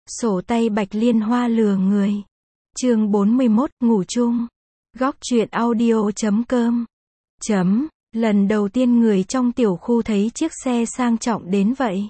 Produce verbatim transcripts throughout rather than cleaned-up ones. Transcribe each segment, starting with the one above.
Sổ tay Bạch Liên Hoa lừa người. Chương bốn mươi mốt, ngủ chung. Góc truyện audio chấm com. Chấm, lần đầu tiên người trong tiểu khu thấy chiếc xe sang trọng đến vậy.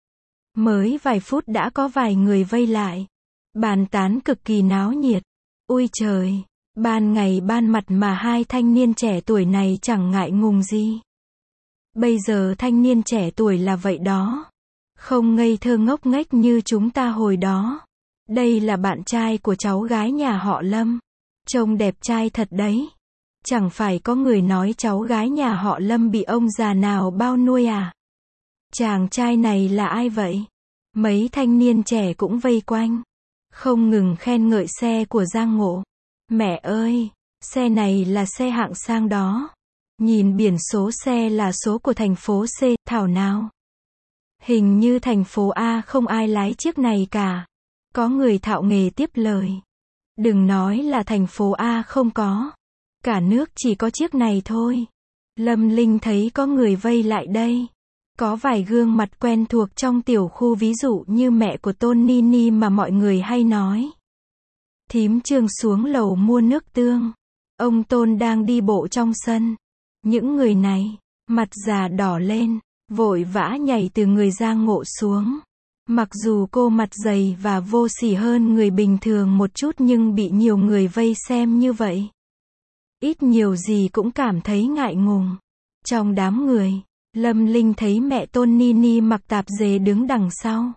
Mới vài phút đã có vài người vây lại. Bàn tán cực kỳ náo nhiệt. Ui trời, ban ngày ban mặt mà hai thanh niên trẻ tuổi này chẳng ngại ngùng gì. Bây giờ thanh niên trẻ tuổi là vậy đó. Không ngây thơ ngốc nghếch như chúng ta hồi đó. Đây là bạn trai của cháu gái nhà họ Lâm. Trông đẹp trai thật đấy. Chẳng phải có người nói cháu gái nhà họ Lâm bị ông già nào bao nuôi à? Chàng trai này là ai vậy? Mấy thanh niên trẻ cũng vây quanh. Không ngừng khen ngợi xe của Giang Ngộ. Mẹ ơi, xe này là xe hạng sang đó. Nhìn biển số xe là số của thành phố C, thảo nào. Hình như thành phố A không ai lái chiếc này cả. Có người thạo nghề tiếp lời. Đừng nói là thành phố A không có. Cả nước chỉ có chiếc này thôi. Lâm Linh thấy có người vây lại đây. Có vài gương mặt quen thuộc trong tiểu khu, ví dụ như mẹ của Tôn Nini mà mọi người hay nói. Thím Trương xuống lầu mua nước tương. Ông Tôn đang đi bộ trong sân. Những người này, mặt già đỏ lên, vội vã nhảy từ người Giang Ngộ xuống. Mặc dù cô mặt dày và vô sỉ hơn người bình thường một chút nhưng bị nhiều người vây xem như vậy. Ít nhiều gì cũng cảm thấy ngại ngùng. Trong đám người, Lâm Linh thấy mẹ Tôn Nini mặc tạp dề đứng đằng sau.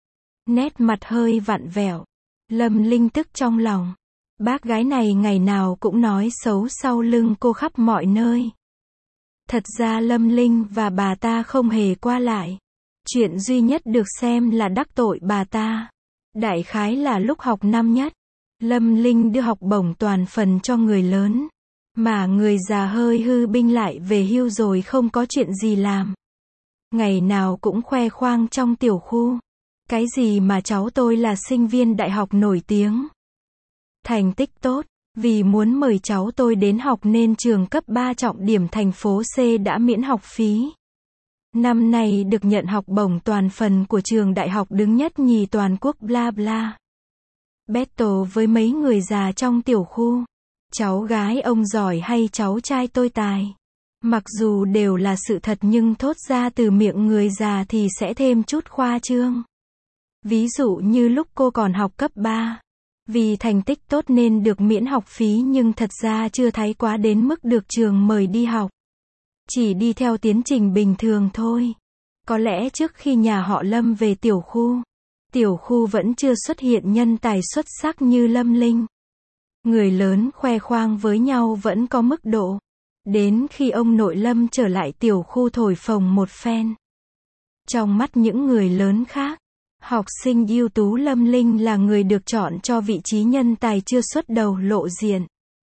Nét mặt hơi vặn vẹo. Lâm Linh tức trong lòng. Bác gái này ngày nào cũng nói xấu sau lưng cô khắp mọi nơi. Thật ra Lâm Linh và bà ta không hề qua lại. Chuyện duy nhất được xem là đắc tội bà ta. Đại khái là lúc học năm nhất, Lâm Linh đưa học bổng toàn phần cho người lớn. Mà người già hơi hư binh lại về hưu rồi không có chuyện gì làm. Ngày nào cũng khoe khoang trong tiểu khu. Cái gì mà cháu tôi là sinh viên đại học nổi tiếng. Thành tích tốt. Vì muốn mời cháu tôi đến học nên trường cấp ba trọng điểm thành phố C đã miễn học phí. Năm nay được nhận học bổng toàn phần của trường đại học đứng nhất nhì toàn quốc bla bla. Battle với mấy người già trong tiểu khu. Cháu gái ông giỏi hay cháu trai tôi tài. Mặc dù đều là sự thật nhưng thốt ra từ miệng người già thì sẽ thêm chút khoa trương. Ví dụ như lúc cô còn học cấp ba. Vì thành tích tốt nên được miễn học phí nhưng thật ra chưa thấy quá đến mức được trường mời đi học. Chỉ đi theo tiến trình bình thường thôi. Có lẽ trước khi nhà họ Lâm về tiểu khu, tiểu khu vẫn chưa xuất hiện nhân tài xuất sắc như Lâm Linh. Người lớn khoe khoang với nhau vẫn có mức độ. Đến khi ông nội Lâm trở lại tiểu khu thổi phồng một phen. Trong mắt những người lớn khác, học sinh ưu tú Lâm Linh là người được chọn cho vị trí nhân tài chưa xuất đầu lộ diện.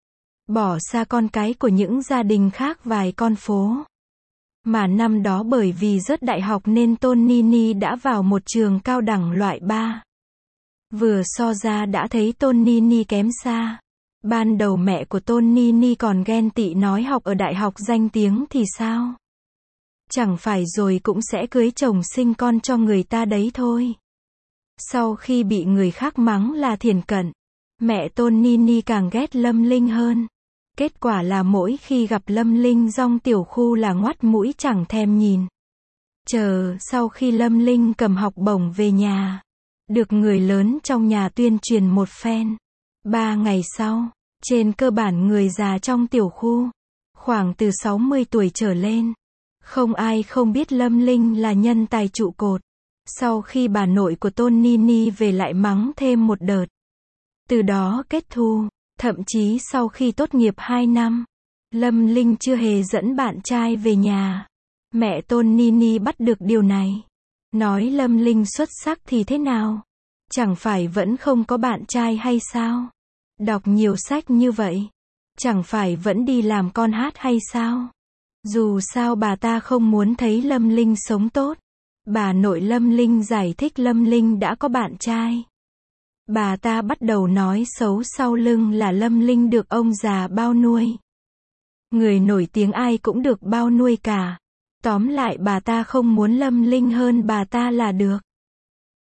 Bỏ xa con cái của những gia đình khác vài con phố. Mà năm đó bởi vì rớt đại học nên Tôn Nini đã vào một trường cao đẳng loại ba. Vừa so ra đã thấy Tôn Nini kém xa. Ban đầu mẹ của Tôn Nini còn ghen tị nói học ở đại học danh tiếng thì sao? Chẳng phải rồi cũng sẽ cưới chồng sinh con cho người ta đấy thôi. Sau khi bị người khác mắng là thiển cận, mẹ Tôn Nini càng ghét Lâm Linh hơn. Kết quả là mỗi khi gặp Lâm Linh trong tiểu khu là ngoắt mũi chẳng thèm nhìn. Chờ sau khi Lâm Linh cầm học bổng về nhà, được người lớn trong nhà tuyên truyền một phen. Ba ngày sau, trên cơ bản người già trong tiểu khu, khoảng từ sáu mươi tuổi trở lên, không ai không biết Lâm Linh là nhân tài trụ cột. Sau khi bà nội của Tôn Nini về lại mắng thêm một đợt. Từ đó kết thù, thậm chí sau khi tốt nghiệp hai năm, Lâm Linh chưa hề dẫn bạn trai về nhà. Mẹ Tôn Nini bắt được điều này. Nói Lâm Linh xuất sắc thì thế nào? Chẳng phải vẫn không có bạn trai hay sao? Đọc nhiều sách như vậy. Chẳng phải vẫn đi làm con hát hay sao? Dù sao bà ta không muốn thấy Lâm Linh sống tốt. Bà nội Lâm Linh giải thích Lâm Linh đã có bạn trai. Bà ta bắt đầu nói xấu sau lưng là Lâm Linh được ông già bao nuôi. Người nổi tiếng ai cũng được bao nuôi cả. Tóm lại bà ta không muốn Lâm Linh hơn bà ta là được.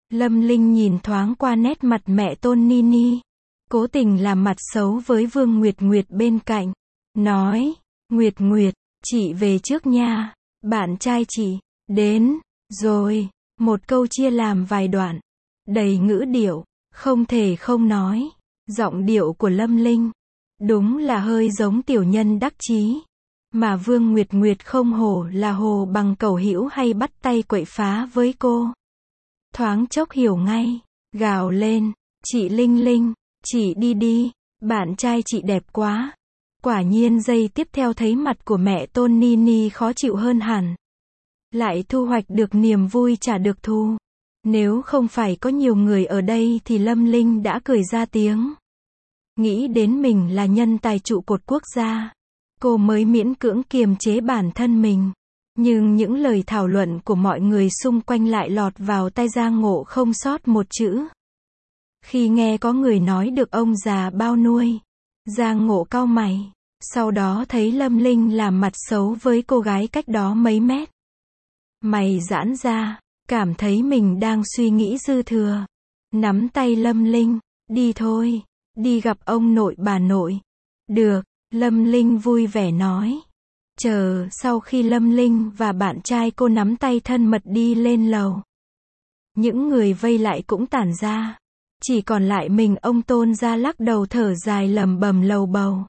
Lâm Linh nhìn thoáng qua nét mặt mẹ Tôn Nini, cố tình làm mặt xấu với Vương Nguyệt Nguyệt bên cạnh, nói, Nguyệt Nguyệt, chị về trước nha, bạn trai chị, đến, rồi, một câu chia làm vài đoạn, đầy ngữ điệu, không thể không nói, giọng điệu của Lâm Linh, đúng là hơi giống tiểu nhân đắc chí, mà Vương Nguyệt Nguyệt không hổ là hồ bằng cẩu hữu hay bắt tay quậy phá với cô. Thoáng chốc hiểu ngay, gào lên, chị Linh Linh, chị đi đi, bạn trai chị đẹp quá. Quả nhiên giây tiếp theo thấy mặt của mẹ Tôn Nini khó chịu hơn hẳn. Lại thu hoạch được niềm vui trả được thù. Nếu không phải có nhiều người ở đây thì Lâm Linh đã cười ra tiếng. Nghĩ đến mình là nhân tài trụ cột quốc gia, cô mới miễn cưỡng kiềm chế bản thân mình. Nhưng những lời thảo luận của mọi người xung quanh lại lọt vào tai Giang Ngộ không sót một chữ. Khi nghe có người nói được ông già bao nuôi, Giang Ngộ cau mày, sau đó thấy Lâm Linh làm mặt xấu với cô gái cách đó mấy mét. Mày giãn ra, cảm thấy mình đang suy nghĩ dư thừa. Nắm tay Lâm Linh, đi thôi, đi gặp ông nội bà nội. Được, Lâm Linh vui vẻ nói. Chờ sau khi Lâm Linh và bạn trai cô nắm tay thân mật đi lên lầu. Những người vây lại cũng tản ra. Chỉ còn lại mình ông Tôn ra lắc đầu thở dài lầm bầm lầu bầu.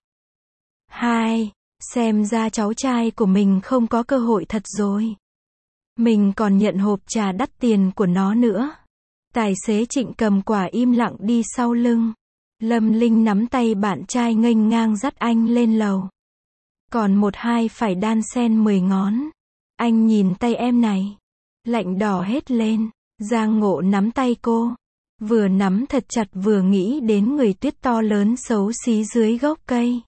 Hai, xem ra cháu trai của mình không có cơ hội thật rồi. Mình còn nhận hộp trà đắt tiền của nó nữa. Tài xế Trịnh cầm quả im lặng đi sau lưng. Lâm Linh nắm tay bạn trai nghênh ngang dắt anh lên lầu. Còn một hai phải đan sen mười ngón. Anh nhìn tay em này. Lạnh đỏ hết lên. Giang Ngộ nắm tay cô. Vừa nắm thật chặt vừa nghĩ đến người tuyết to lớn xấu xí dưới gốc cây.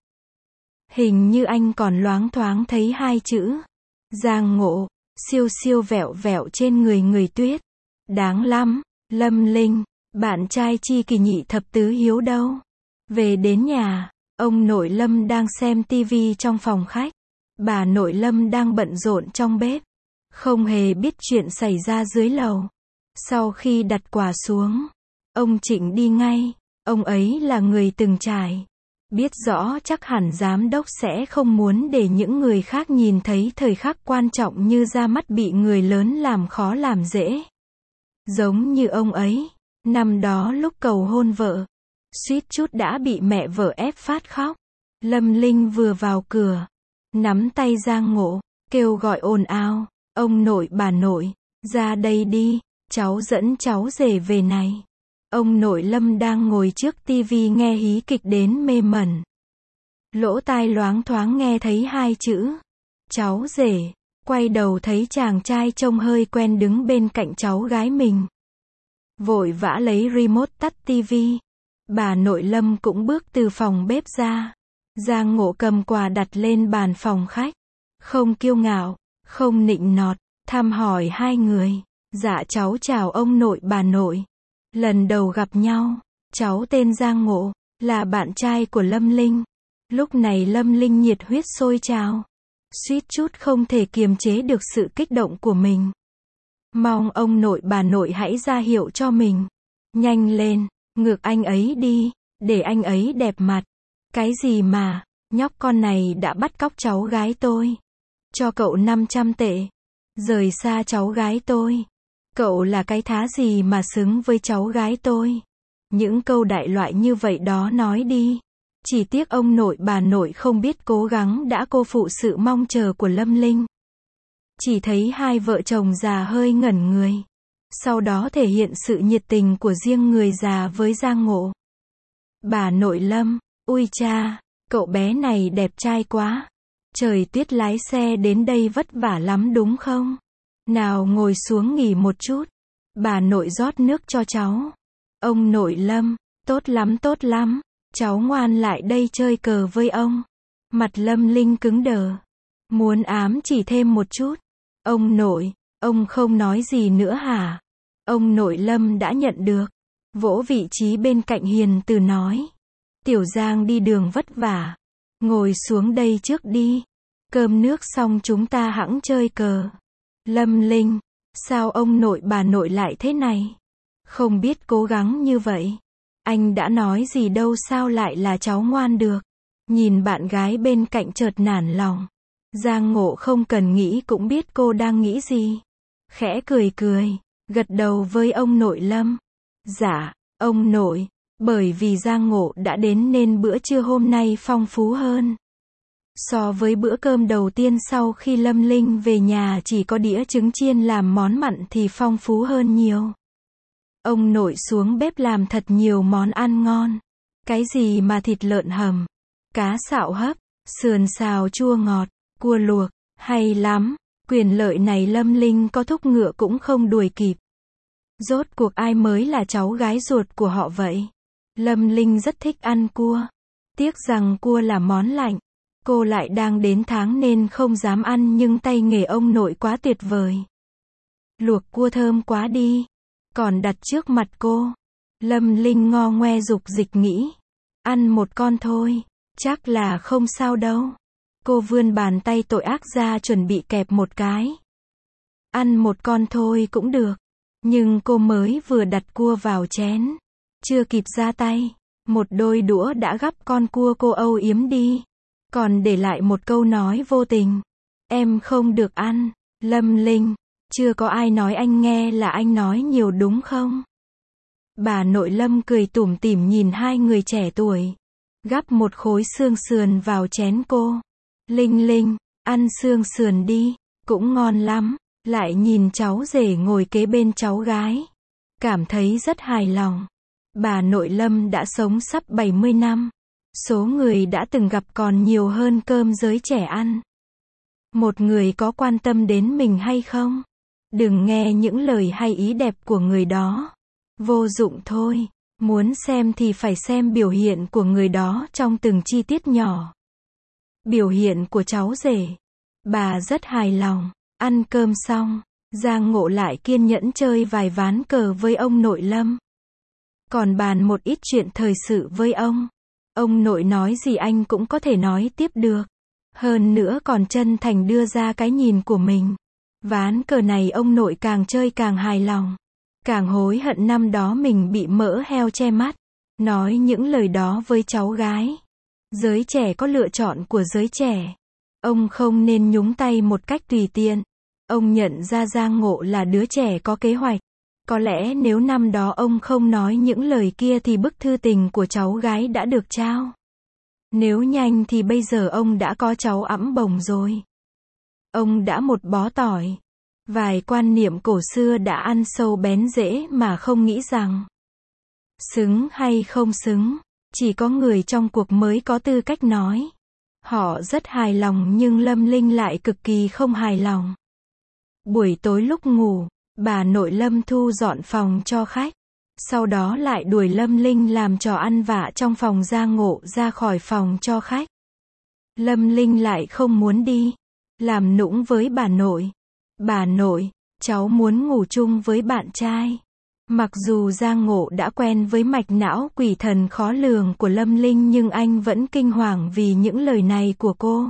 Hình như anh còn loáng thoáng thấy hai chữ. Giang Ngộ, siêu siêu vẹo vẹo trên người người tuyết. Đáng lắm, Lâm Linh, bạn trai chi kỳ nhị thập tứ hiếu đâu. Về đến nhà, ông nội Lâm đang xem tivi trong phòng khách. Bà nội Lâm đang bận rộn trong bếp. Không hề biết chuyện xảy ra dưới lầu. Sau khi đặt quà xuống, ông Trịnh đi ngay. Ông ấy là người từng trải. Biết rõ chắc hẳn giám đốc sẽ không muốn để những người khác nhìn thấy thời khắc quan trọng như ra mắt bị người lớn làm khó làm dễ. Giống như ông ấy, năm đó lúc cầu hôn vợ, suýt chút đã bị mẹ vợ ép phát khóc. Lâm Linh vừa vào cửa, nắm tay Giang Ngộ, kêu gọi ồn ào, ông nội bà nội, ra đây đi, cháu dẫn cháu rể về này. Ông nội Lâm đang ngồi trước tivi nghe hí kịch đến mê mẩn. Lỗ tai loáng thoáng nghe thấy hai chữ. Cháu rể. Quay đầu thấy chàng trai trông hơi quen đứng bên cạnh cháu gái mình. Vội vã lấy remote tắt tivi. Bà nội Lâm cũng bước từ phòng bếp ra. Giang Ngộ cầm quà đặt lên bàn phòng khách. Không kiêu ngạo, không nịnh nọt, thăm hỏi hai người. Dạ cháu chào ông nội bà nội. Lần đầu gặp nhau, cháu tên Giang Ngộ, là bạn trai của Lâm Linh. Lúc này Lâm Linh nhiệt huyết sôi trào. Suýt chút không thể kiềm chế được sự kích động của mình. Mong ông nội bà nội hãy ra hiệu cho mình. Nhanh lên, ngược anh ấy đi, để anh ấy đẹp mặt. Cái gì mà, nhóc con này đã bắt cóc cháu gái tôi. Cho cậu năm trăm tệ. Rời xa cháu gái tôi. Cậu là cái thá gì mà xứng với cháu gái tôi. Những câu đại loại như vậy đó nói đi. Chỉ tiếc ông nội bà nội không biết cố gắng đã cô phụ sự mong chờ của Lâm Linh. Chỉ thấy hai vợ chồng già hơi ngẩn người. Sau đó thể hiện sự nhiệt tình của riêng người già với Giang Ngộ. Bà nội Lâm, ui cha, cậu bé này đẹp trai quá. Trời tuyết lái xe đến đây vất vả lắm đúng không? Nào ngồi xuống nghỉ một chút. Bà nội rót nước cho cháu. Ông nội Lâm, tốt lắm tốt lắm. Cháu ngoan lại đây chơi cờ với ông. Mặt Lâm Linh cứng đờ. Muốn ám chỉ thêm một chút. Ông nội, ông không nói gì nữa hả? Ông nội Lâm đã nhận được. Vỗ vị trí bên cạnh hiền từ nói. Tiểu Giang đi đường vất vả. Ngồi xuống đây trước đi. Cơm nước xong chúng ta hẵng chơi cờ. Lâm Linh, sao ông nội bà nội lại thế này? Không biết cố gắng như vậy. Anh đã nói gì đâu sao lại là cháu ngoan được. Nhìn bạn gái bên cạnh chợt nản lòng. Giang Ngộ không cần nghĩ cũng biết cô đang nghĩ gì. Khẽ cười cười, gật đầu với ông nội Lâm. Dạ, ông nội, bởi vì Giang Ngộ đã đến nên bữa trưa hôm nay phong phú hơn. So với bữa cơm đầu tiên sau khi Lâm Linh về nhà chỉ có đĩa trứng chiên làm món mặn thì phong phú hơn nhiều. Ông nội xuống bếp làm thật nhiều món ăn ngon. Cái gì mà thịt lợn hầm, cá xạo hấp, sườn xào chua ngọt, cua luộc, hay lắm. Quyền lợi này Lâm Linh có thúc ngựa cũng không đuổi kịp. Rốt cuộc ai mới là cháu gái ruột của họ vậy? Lâm Linh rất thích ăn cua. Tiếc rằng cua là món lạnh. Cô lại đang đến tháng nên không dám ăn nhưng tay nghề ông nội quá tuyệt vời. Luộc cua thơm quá đi. Còn đặt trước mặt cô. Lâm Linh ngo ngoe dục dịch nghĩ. Ăn một con thôi. Chắc là không sao đâu. Cô vươn bàn tay tội ác ra chuẩn bị kẹp một cái. Ăn một con thôi cũng được. Nhưng cô mới vừa đặt cua vào chén. Chưa kịp ra tay. Một đôi đũa đã gắp con cua cô âu yếm đi. Còn để lại một câu nói vô tình. Em không được ăn. Lâm Linh, chưa có ai nói anh nghe là anh nói nhiều đúng không? Bà nội Lâm cười tủm tỉm nhìn hai người trẻ tuổi. Gắp một khối xương sườn vào chén cô. Linh Linh, ăn xương sườn đi, cũng ngon lắm. Lại nhìn cháu rể ngồi kế bên cháu gái. Cảm thấy rất hài lòng. Bà nội Lâm đã sống sắp bảy mươi năm. Số người đã từng gặp còn nhiều hơn cơm giới trẻ ăn. Một người có quan tâm đến mình hay không? Đừng nghe những lời hay ý đẹp của người đó. Vô dụng thôi. Muốn xem thì phải xem biểu hiện của người đó trong từng chi tiết nhỏ. Biểu hiện của cháu rể. Bà rất hài lòng. Ăn cơm xong, Giang Ngộ lại kiên nhẫn chơi vài ván cờ với ông nội Lâm. Còn bàn một ít chuyện thời sự với ông. Ông nội nói gì anh cũng có thể nói tiếp được. Hơn nữa còn chân thành đưa ra cái nhìn của mình. Ván cờ này ông nội càng chơi càng hài lòng. Càng hối hận năm đó mình bị mỡ heo che mắt. Nói những lời đó với cháu gái. Giới trẻ có lựa chọn của giới trẻ. Ông không nên nhúng tay một cách tùy tiện. Ông nhận ra Giang Ngộ là đứa trẻ có kế hoạch. Có lẽ nếu năm đó ông không nói những lời kia thì bức thư tình của cháu gái đã được trao. Nếu nhanh thì bây giờ ông đã có cháu ẵm bồng rồi. Ông đã một bó tỏi. Vài quan niệm cổ xưa đã ăn sâu bén rễ mà không nghĩ rằng xứng hay không xứng, chỉ có người trong cuộc mới có tư cách nói. Họ rất hài lòng nhưng Lâm Linh lại cực kỳ không hài lòng. Buổi tối lúc ngủ, bà nội Lâm thu dọn phòng cho khách. Sau đó lại đuổi Lâm Linh làm trò ăn vạ trong phòng Giang Ngộ ra khỏi phòng cho khách. Lâm Linh lại không muốn đi. Làm nũng với bà nội. Bà nội, cháu muốn ngủ chung với bạn trai. Mặc dù Giang Ngộ đã quen với mạch não quỷ thần khó lường của Lâm Linh nhưng anh vẫn kinh hoàng vì những lời này của cô.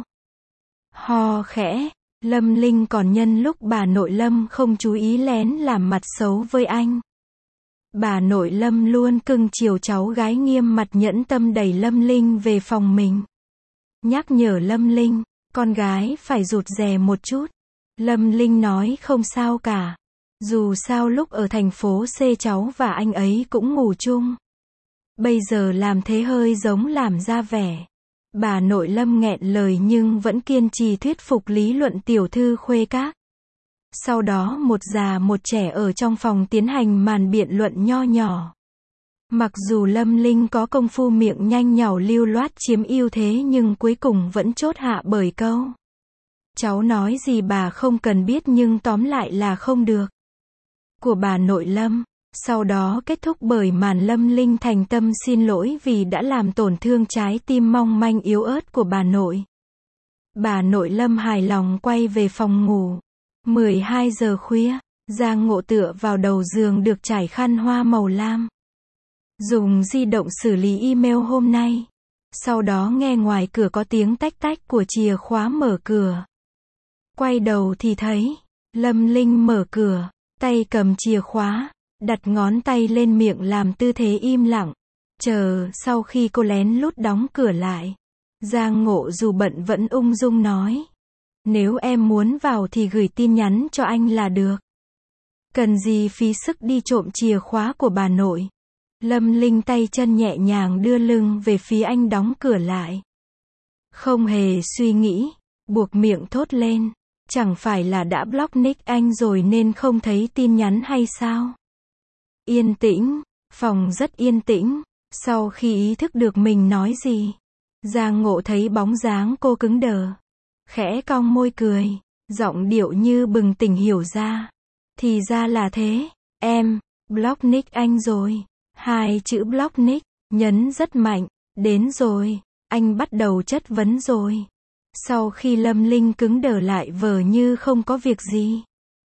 Ho khẽ, Lâm Linh còn nhân lúc bà nội Lâm không chú ý lén làm mặt xấu với anh. Bà nội Lâm luôn cưng chiều cháu gái nghiêm mặt nhẫn tâm đẩy Lâm Linh về phòng mình. Nhắc nhở Lâm Linh, con gái phải rụt rè một chút. Lâm Linh nói không sao cả. Dù sao lúc ở thành phố C cháu và anh ấy cũng ngủ chung. Bây giờ làm thế hơi giống làm ra vẻ. Bà nội Lâm nghẹn lời nhưng vẫn kiên trì thuyết phục lý luận tiểu thư khuê các. Sau đó một già một trẻ ở trong phòng tiến hành màn biện luận nho nhỏ. Mặc dù Lâm Linh có công phu miệng nhanh nhảu lưu loát chiếm ưu thế nhưng cuối cùng vẫn chốt hạ bởi câu. Cháu nói gì bà không cần biết nhưng tóm lại là không được. Của bà nội Lâm. Sau đó kết thúc bởi màn Lâm Linh thành tâm xin lỗi vì đã làm tổn thương trái tim mong manh yếu ớt của bà nội. Bà nội Lâm hài lòng quay về phòng ngủ. mười hai giờ khuya, Giang Ngộ tựa vào đầu giường được trải khăn hoa màu lam. Dùng di động xử lý email hôm nay. Sau đó nghe ngoài cửa có tiếng tách tách của chìa khóa mở cửa. Quay đầu thì thấy Lâm Linh mở cửa, tay cầm chìa khóa. đặt ngón tay lên miệng làm tư thế im lặng. Chờ, sau khi cô lén lút đóng cửa lại, Giang Ngộ dù bận vẫn ung dung nói. Nếu em muốn vào thì gửi tin nhắn cho anh là được. Cần gì phí sức đi trộm chìa khóa của bà nội. Lâm Linh tay chân nhẹ nhàng đưa lưng về phía anh đóng cửa lại. Không hề suy nghĩ, buộc miệng thốt lên. Chẳng phải là đã block nick anh rồi nên không thấy tin nhắn hay sao? Yên tĩnh, phòng rất yên tĩnh. Sau khi ý thức được mình nói gì, Giang Ngộ thấy bóng dáng cô cứng đờ. Khẽ cong môi cười, giọng điệu như bừng tỉnh hiểu ra. Thì ra là thế, em, block nick anh rồi. Hai chữ block nick, nhấn rất mạnh, đến rồi, anh bắt đầu chất vấn rồi. Sau khi Lâm Linh cứng đờ lại vờ như không có việc gì.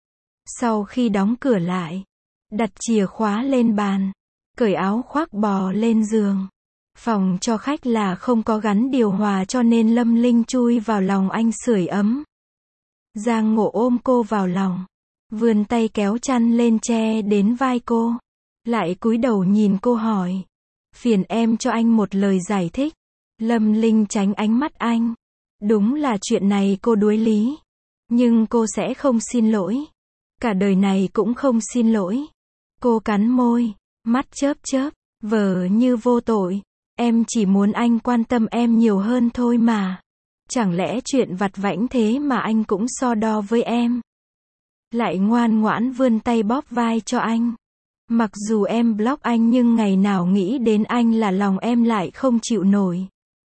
Sau khi đóng cửa lại, đặt chìa khóa lên bàn, cởi áo khoác bò lên giường. Phòng cho khách là không có gắn điều hòa cho nên Lâm Linh chui vào lòng anh sưởi ấm. Giang Ngộ ôm cô vào lòng, vươn tay kéo chăn lên che đến vai cô. Lại cúi đầu nhìn cô hỏi. Phiền em cho anh một lời giải thích. Lâm Linh tránh ánh mắt anh. Đúng là chuyện này cô đuối lý. Nhưng cô sẽ không xin lỗi. Cả đời này cũng không xin lỗi. Cô cắn môi, mắt chớp chớp, vờ như vô tội. Em chỉ muốn anh quan tâm em nhiều hơn thôi mà. Chẳng lẽ chuyện vặt vãnh thế mà anh cũng so đo với em. Lại ngoan ngoãn vươn tay bóp vai cho anh. Mặc dù em block anh nhưng ngày nào nghĩ đến anh là lòng em lại không chịu nổi.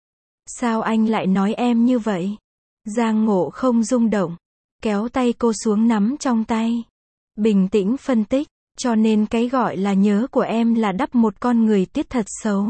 Sao anh lại nói em như vậy? Giang Ngộ không rung động, kéo tay cô xuống nắm trong tay. Bình tĩnh phân tích, cho nên cái gọi là nhớ của em là đắp một con người tiết thật xấu.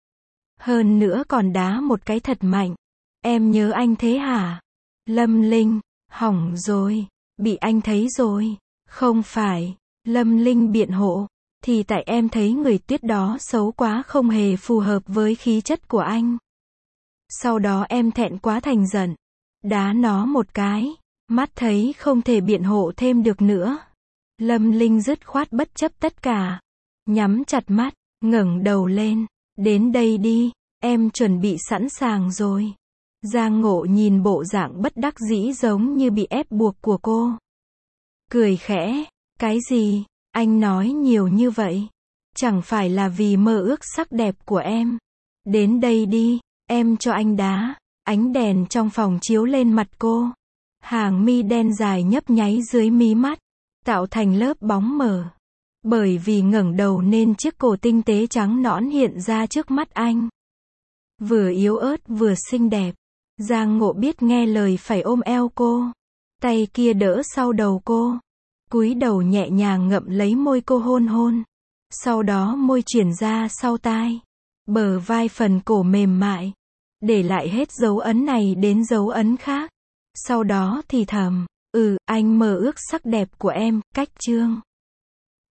Hơn nữa còn đá một cái thật mạnh. Em nhớ anh thế hả? Lâm Linh, hỏng rồi, bị anh thấy rồi. Không phải, Lâm Linh biện hộ. Thì tại em thấy người Tuyết đó xấu quá không hề phù hợp với khí chất của anh. Sau đó em thẹn quá thành giận. Đá nó một cái. Mắt thấy không thể biện hộ thêm được nữa. Lâm Linh dứt khoát bất chấp tất cả. Nhắm chặt mắt, ngẩng đầu lên. Đến đây đi, em chuẩn bị sẵn sàng rồi. Giang Ngộ nhìn bộ dạng bất đắc dĩ giống như bị ép buộc của cô. Cười khẽ, cái gì? Anh nói nhiều như vậy. Chẳng phải là vì mơ ước sắc đẹp của em. Đến đây đi, em cho anh đá. Ánh đèn trong phòng chiếu lên mặt cô. Hàng mi đen dài nhấp nháy dưới mí mắt, tạo thành lớp bóng mờ. Bởi vì ngẩng đầu nên chiếc cổ tinh tế trắng nõn hiện ra trước mắt anh. Vừa yếu ớt vừa xinh đẹp. Giang Ngộ biết nghe lời phải ôm eo cô. Tay kia đỡ sau đầu cô. Cúi đầu nhẹ nhàng ngậm lấy môi cô hôn hôn. Sau đó môi chuyển ra sau tai. Bờ vai phần cổ mềm mại. Để lại hết dấu ấn này đến dấu ấn khác. Sau đó thì thầm. Ừ, anh mơ ước sắc đẹp của em, cách chương.